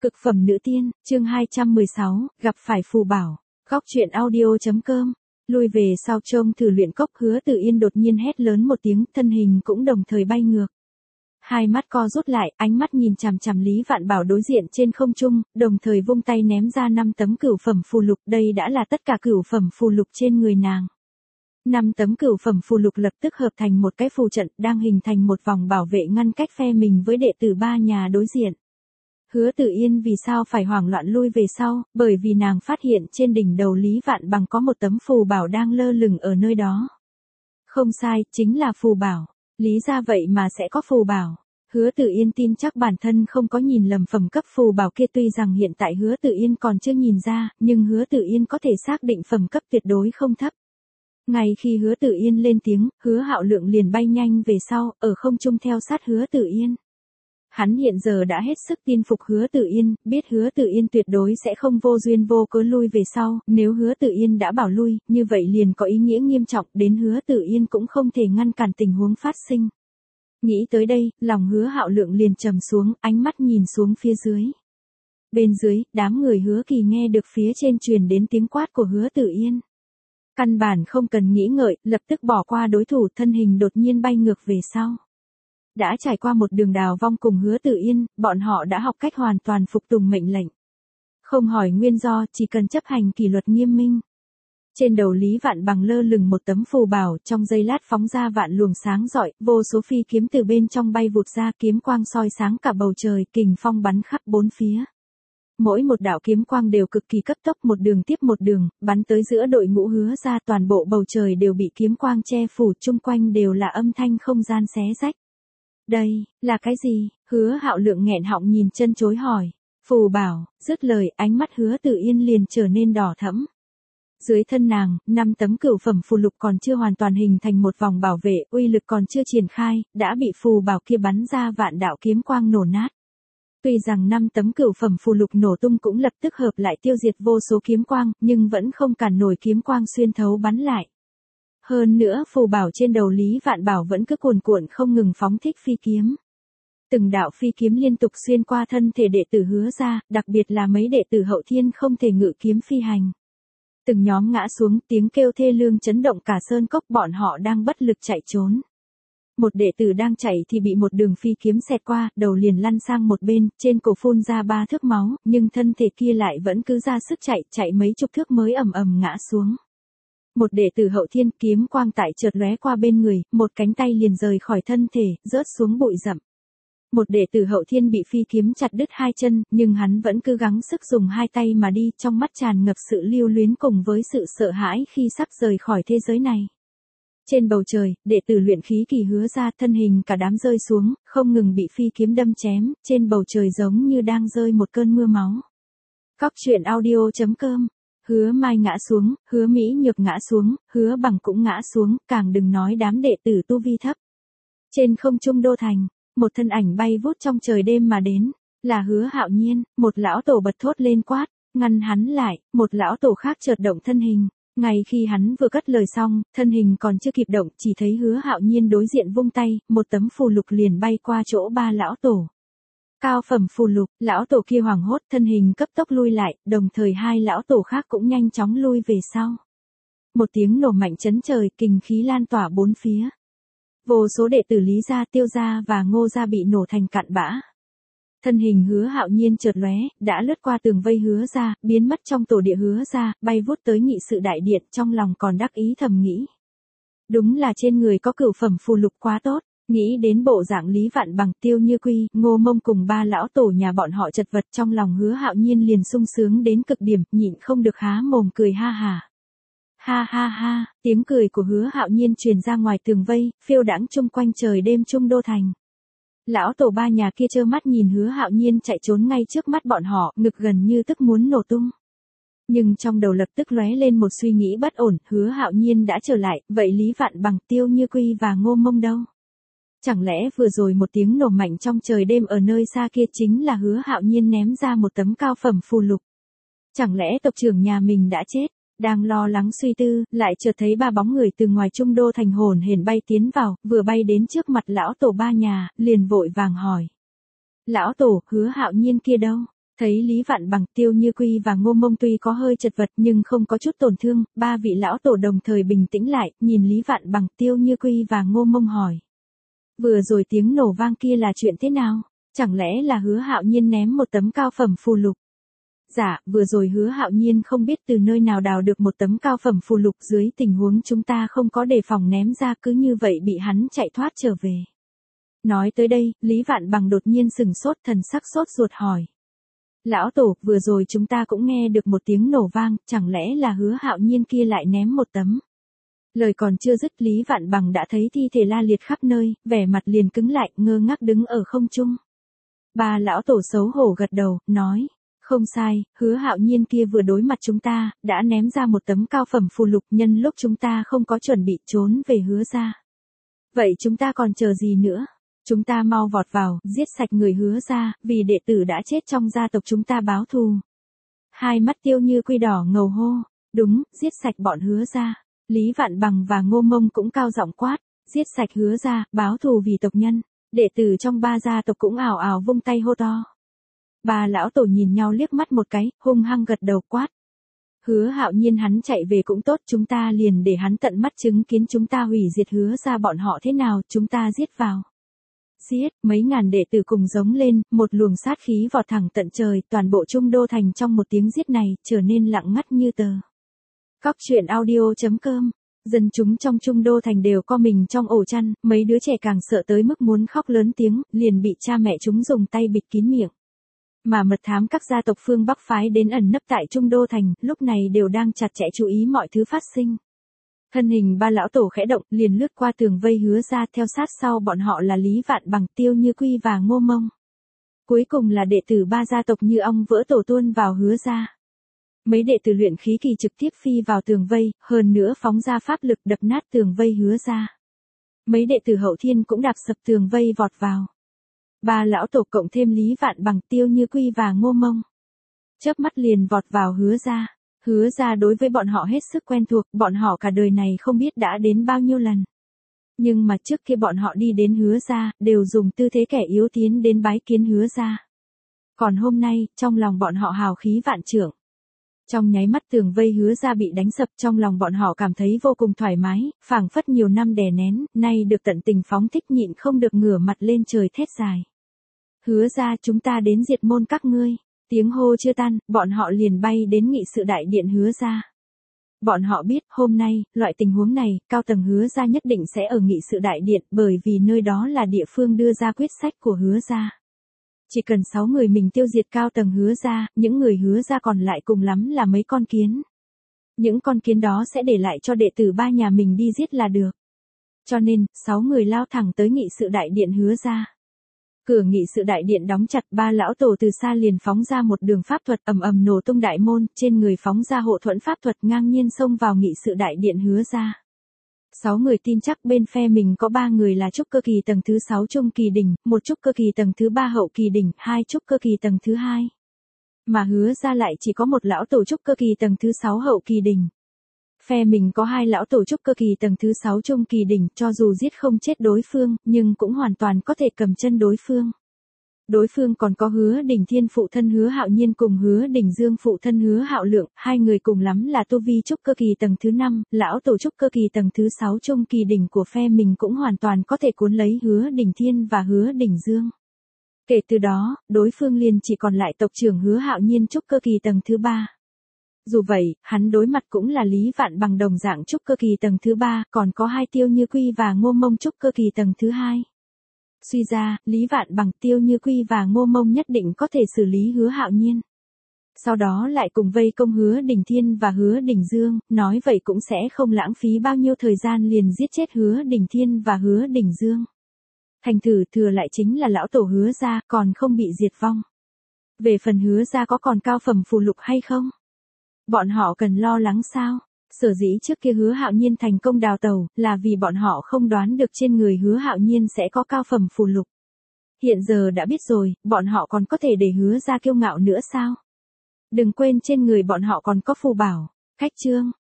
Cực phẩm nữ tiên, chương 216, gặp phải phù bảo. Góc truyện audio.com. Lui về sau trông thử luyện cốc, Hứa Tử Yên đột nhiên hét lớn một tiếng, thân hình cũng đồng thời bay ngược. Hai mắt co rút lại, ánh mắt nhìn chằm chằm Lý Vạn Bảo đối diện trên không trung, đồng thời vung tay ném ra 5 tấm cửu phẩm phù lục, đây đã là tất cả cửu phẩm phù lục trên người nàng. 5 tấm cửu phẩm phù lục lập tức hợp thành một cái phù trận, đang hình thành một vòng bảo vệ ngăn cách phe mình với đệ tử ba nhà đối diện. Hứa Tử Yên vì sao phải hoảng loạn lui về sau, bởi vì nàng phát hiện trên đỉnh đầu Lý Vạn Bằng có một tấm phù bảo đang lơ lửng ở nơi đó. Không sai, chính là phù bảo. Lý ra vậy mà sẽ có phù bảo. Hứa Tử Yên tin chắc bản thân không có nhìn lầm phẩm cấp phù bảo kia, tuy rằng hiện tại Hứa Tử Yên còn chưa nhìn ra, nhưng Hứa Tử Yên có thể xác định phẩm cấp tuyệt đối không thấp. Ngay khi Hứa Tử Yên lên tiếng, Hứa Hạo Lượng liền bay nhanh về sau, ở không trung theo sát Hứa Tử Yên. Hắn hiện giờ đã hết sức tin phục Hứa Tử Yên, biết Hứa Tử Yên tuyệt đối sẽ không vô duyên vô cớ lui về sau, nếu Hứa Tử Yên đã bảo lui, như vậy liền có ý nghĩa nghiêm trọng, đến Hứa Tử Yên cũng không thể ngăn cản tình huống phát sinh. Nghĩ tới đây, lòng Hứa Hạo Lượng liền trầm xuống, ánh mắt nhìn xuống phía dưới. Bên dưới, đám người Hứa Kỳ nghe được phía trên truyền đến tiếng quát của Hứa Tử Yên. Căn bản không cần nghĩ ngợi, lập tức bỏ qua đối thủ, thân hình đột nhiên bay ngược về sau. Đã trải qua một đường đào vong cùng Hứa Tử Yên, bọn họ đã học cách hoàn toàn phục tùng mệnh lệnh. Không hỏi nguyên do, chỉ cần chấp hành kỷ luật nghiêm minh. Trên đầu Lý Vạn Bằng lơ lửng một tấm phù bảo, trong giây lát phóng ra vạn luồng sáng rọi, vô số phi kiếm từ bên trong bay vụt ra, kiếm quang soi sáng cả bầu trời, kình phong bắn khắp bốn phía. Mỗi một đạo kiếm quang đều cực kỳ cấp tốc, một đường tiếp một đường, bắn tới giữa đội ngũ Hứa ra, toàn bộ bầu trời đều bị kiếm quang che phủ, chung quanh đều là âm thanh không gian xé rách. Đây, là cái gì? Hứa Hạo Lượng nghẹn họng nhìn chân chối hỏi. Phù bảo, dứt lời, ánh mắt Hứa Tử Yên liền trở nên đỏ thẫm. Dưới thân nàng, 5 tấm cửu phẩm phù lục còn chưa hoàn toàn hình thành một vòng bảo vệ, uy lực còn chưa triển khai, đã bị phù bảo kia bắn ra vạn đạo kiếm quang nổ nát. Tuy rằng 5 tấm cửu phẩm phù lục nổ tung cũng lập tức hợp lại tiêu diệt vô số kiếm quang, nhưng vẫn không cản nổi kiếm quang xuyên thấu bắn lại. Hơn nữa phù bảo trên đầu Lý Vạn Bảo vẫn cứ cuồn cuộn không ngừng phóng thích phi kiếm. Từng đạo phi kiếm liên tục xuyên qua thân thể đệ tử Hứa ra, đặc biệt là mấy đệ tử hậu thiên không thể ngự kiếm phi hành. Từng nhóm ngã xuống, tiếng kêu thê lương chấn động cả sơn cốc, bọn họ đang bất lực chạy trốn. Một đệ tử đang chạy thì bị một đường phi kiếm xẹt qua, đầu liền lăn sang một bên, trên cổ phun ra 3 thước máu, nhưng thân thể kia lại vẫn cứ ra sức chạy mấy chục thước mới ầm ầm ngã xuống. Một đệ tử hậu thiên, kiếm quang tại chợt lóe qua bên người, một cánh tay liền rời khỏi thân thể, rớt xuống bụi rậm. Một đệ tử hậu thiên bị phi kiếm chặt đứt 2 chân, nhưng hắn vẫn cứ gắng sức dùng 2 tay mà đi, trong mắt tràn ngập sự lưu luyến cùng với sự sợ hãi khi sắp rời khỏi thế giới này. Trên bầu trời, đệ tử luyện khí kỳ Hứa ra, thân hình cả đám rơi xuống, không ngừng bị phi kiếm đâm chém, trên bầu trời giống như đang rơi một cơn mưa máu. Góc truyện audio.com. Hứa Mai ngã xuống, Hứa Mỹ Nhược ngã xuống, Hứa Bằng cũng ngã xuống, càng đừng nói đám đệ tử tu vi thấp. Trên không trung đô thành, một thân ảnh bay vút trong trời đêm mà đến, là Hứa Hạo Nhiên. Một lão tổ bật thốt lên quát, ngăn hắn lại. Một lão tổ khác chợt động thân hình, ngay khi hắn vừa cất lời xong, thân hình còn chưa kịp động, chỉ thấy Hứa Hạo Nhiên đối diện vung tay, một tấm phù lục liền bay qua chỗ 3 lão tổ. Cao phẩm phù lục, lão tổ kia hoảng hốt, thân hình cấp tốc lui lại, đồng thời 2 lão tổ khác cũng nhanh chóng lui về sau. Một tiếng nổ mạnh chấn trời, kình khí lan tỏa bốn phía. Vô số đệ tử Lý gia, Tiêu gia và Ngô gia bị nổ thành cặn bã. Thân hình Hứa Hạo Nhiên chợt lóe, đã lướt qua tường vây Hứa gia, biến mất trong tổ địa Hứa gia, bay vút tới nghị sự đại điện, trong lòng còn đắc ý thầm nghĩ. Đúng là trên người có cửu phẩm phù lục quá tốt. Nghĩ đến bộ dạng Lý Vạn Bằng, Tiêu Như Quy, Ngô Mông cùng 3 lão tổ nhà bọn họ chật vật, trong lòng Hứa Hạo Nhiên liền sung sướng đến cực điểm, nhịn không được há mồm cười ha ha. Ha ha ha, tiếng cười của Hứa Hạo Nhiên truyền ra ngoài tường vây, phiêu đãng chung quanh trời đêm trung đô thành. Lão tổ 3 nhà kia trơ mắt nhìn Hứa Hạo Nhiên chạy trốn ngay trước mắt bọn họ, ngực gần như tức muốn nổ tung. Nhưng trong đầu lập tức lóe lên một suy nghĩ bất ổn, Hứa Hạo Nhiên đã trở lại, vậy Lý Vạn Bằng, Tiêu Như Quy và Ngô Mông đâu? Chẳng lẽ vừa rồi một tiếng nổ mạnh trong trời đêm ở nơi xa kia chính là Hứa Hạo Nhiên ném ra một tấm cao phẩm phù lục? Chẳng lẽ tộc trưởng nhà mình đã chết? Đang lo lắng suy tư, lại chợt thấy 3 bóng người từ ngoài trung đô thành hồn hển bay tiến vào, vừa bay đến trước mặt lão tổ 3 nhà, liền vội vàng hỏi. Lão tổ, Hứa Hạo Nhiên kia đâu? Thấy Lý Vạn Bằng, Tiêu Như Quy và Ngô Mông tuy có hơi chật vật nhưng không có chút tổn thương, ba vị lão tổ đồng thời bình tĩnh lại, nhìn Lý Vạn Bằng, Tiêu Như Quy và Ngô Mông hỏi. Vừa rồi tiếng nổ vang kia là chuyện thế nào? Chẳng lẽ là Hứa Hạo Nhiên ném một tấm cao phẩm phù lục? Dạ, vừa rồi Hứa Hạo Nhiên không biết từ nơi nào đào được một tấm cao phẩm phù lục, dưới tình huống chúng ta không có đề phòng ném ra, cứ như vậy bị hắn chạy thoát trở về. Nói tới đây, Lý Vạn Bằng đột nhiên sừng sốt, thần sắc sốt ruột hỏi. Lão tổ, vừa rồi chúng ta cũng nghe được một tiếng nổ vang, chẳng lẽ là Hứa Hạo Nhiên kia lại ném một tấm? Lời còn chưa dứt, Lý Vạn Bằng đã thấy thi thể la liệt khắp nơi, vẻ mặt liền cứng lại, ngơ ngác đứng ở không trung. Ba lão tổ xấu hổ gật đầu, nói. Không sai, Hứa Hạo Nhiên kia vừa đối mặt chúng ta, đã ném ra một tấm cao phẩm phù lục, nhân lúc chúng ta không có chuẩn bị trốn về Hứa gia. Vậy chúng ta còn chờ gì nữa? Chúng ta mau vọt vào, giết sạch người Hứa gia, vì đệ tử đã chết trong gia tộc chúng ta báo thù. Hai mắt Tiêu Như Quy đỏ ngầu hô. Đúng, giết sạch bọn Hứa gia. Lý Vạn Bằng và Ngô Mông cũng cao giọng quát. Giết sạch Hứa gia, báo thù vì tộc nhân. Đệ tử trong ba gia tộc cũng ào ào vung tay hô to. Ba lão tổ nhìn nhau liếc mắt một cái, hung hăng gật đầu quát. Hứa Hạo Nhiên hắn chạy về cũng tốt, chúng ta liền để hắn tận mắt chứng kiến chúng ta hủy diệt Hứa gia bọn họ thế nào, chúng ta giết vào. Giết, mấy ngàn đệ tử cùng giống lên, một luồng sát khí vọt thẳng tận trời, toàn bộ Trung Đô thành trong một tiếng giết này, trở nên lặng ngắt như tờ. Cóc truyện audio.com. Dân chúng trong Trung Đô thành đều co mình trong ổ chăn, mấy đứa trẻ càng sợ tới mức muốn khóc lớn tiếng, liền bị cha mẹ chúng dùng tay bịt kín miệng. Mà mật thám các gia tộc phương Bắc phái đến ẩn nấp tại Trung Đô thành, lúc này đều đang chặt chẽ chú ý mọi thứ phát sinh. Thân hình ba lão tổ khẽ động, liền lướt qua tường vây Hứa gia, theo sát sau bọn họ là Lý Vạn Bằng, Tiêu Như Quy và Ngô Mông. Cuối cùng là đệ tử ba gia tộc như ong vỡ tổ tuôn vào Hứa gia. Mấy đệ tử luyện khí kỳ trực tiếp phi vào tường vây, hơn nữa phóng ra pháp lực đập nát tường vây Hứa gia. Mấy đệ tử hậu thiên cũng đạp sập tường vây vọt vào. Ba lão tổ cộng thêm Lý Vạn Bằng, Tiêu Như Quy và Ngô Mông. Chớp mắt liền vọt vào Hứa gia. Hứa gia đối với bọn họ hết sức quen thuộc, bọn họ cả đời này không biết đã đến bao nhiêu lần. Nhưng mà trước khi bọn họ đi đến Hứa gia, đều dùng tư thế kẻ yếu tiến đến bái kiến Hứa gia. Còn hôm nay, trong lòng bọn họ hào khí vạn trượng. Trong nháy mắt tường vây Hứa gia bị đánh sập, trong lòng bọn họ cảm thấy vô cùng thoải mái, phảng phất nhiều năm đè nén, nay được tận tình phóng thích, nhịn không được ngửa mặt lên trời thét dài. Hứa gia, chúng ta đến diệt môn các ngươi. Tiếng hô chưa tan, bọn họ liền bay đến nghị sự đại điện Hứa gia. Bọn họ biết, hôm nay, loại tình huống này, cao tầng Hứa gia nhất định sẽ ở nghị sự đại điện, bởi vì nơi đó là địa phương đưa ra quyết sách của Hứa gia. Chỉ cần 6 người mình tiêu diệt cao tầng Hứa gia, những người Hứa gia còn lại cùng lắm là mấy con kiến. Những con kiến đó sẽ để lại cho đệ tử ba nhà mình đi giết là được. Cho nên, 6 người lao thẳng tới nghị sự đại điện Hứa gia. Cửa nghị sự đại điện đóng chặt, ba lão tổ từ xa liền phóng ra một đường pháp thuật, ầm ầm nổ tung đại môn, trên người phóng ra hộ thuẫn pháp thuật, ngang nhiên xông vào nghị sự đại điện Hứa gia. 6 người tin chắc bên phe mình có 3 người là trúc cơ kỳ tầng thứ 6 trung kỳ đỉnh, một trúc cơ kỳ tầng thứ 3 hậu kỳ đỉnh, 2 trúc cơ kỳ tầng thứ 2. Mà Hứa gia lại chỉ có một lão tổ trúc cơ kỳ tầng thứ 6 hậu kỳ đỉnh. Phe mình có 2 lão tổ trúc cơ kỳ tầng thứ 6 trung kỳ đỉnh, cho dù giết không chết đối phương, nhưng cũng hoàn toàn có thể cầm chân đối phương. Đối phương còn có Hứa Đỉnh Thiên phụ thân Hứa Hạo Nhiên cùng Hứa Đỉnh Dương phụ thân Hứa Hạo Lượng, 2 người cùng lắm là tu vi trúc cơ kỳ tầng thứ 5, lão tổ trúc cơ kỳ tầng thứ 6 trung kỳ đỉnh của phe mình cũng hoàn toàn có thể cuốn lấy Hứa Đỉnh Thiên và Hứa Đỉnh Dương. Kể từ đó, đối phương liền chỉ còn lại tộc trưởng Hứa Hạo Nhiên trúc cơ kỳ tầng thứ 3. Dù vậy, hắn đối mặt cũng là Lý Vạn Bằng đồng dạng trúc cơ kỳ tầng thứ 3, còn có 2 Tiêu Như Quy và Ngô Mông trúc cơ kỳ tầng thứ 2. Suy ra, Lý Vạn Bằng, Tiêu Như Quy và Ngô Mông nhất định có thể xử lý Hứa Hạo Nhiên. Sau đó lại cùng vây công Hứa Đỉnh Thiên và Hứa Đỉnh Dương, nói vậy cũng sẽ không lãng phí bao nhiêu thời gian liền giết chết Hứa Đỉnh Thiên và Hứa Đỉnh Dương. Thành thử thừa lại chính là lão tổ Hứa gia, còn không bị diệt vong. Về phần Hứa gia có còn cao phẩm phù lục hay không? Bọn họ cần lo lắng sao? Sở dĩ trước kia Hứa Hạo Nhiên thành công đào tẩu, là vì bọn họ không đoán được trên người Hứa Hạo Nhiên sẽ có cao phẩm phù lục. Hiện giờ đã biết rồi, bọn họ còn có thể để Hứa gia kiêu ngạo nữa sao? Đừng quên trên người bọn họ còn có phù bảo. Khách chương.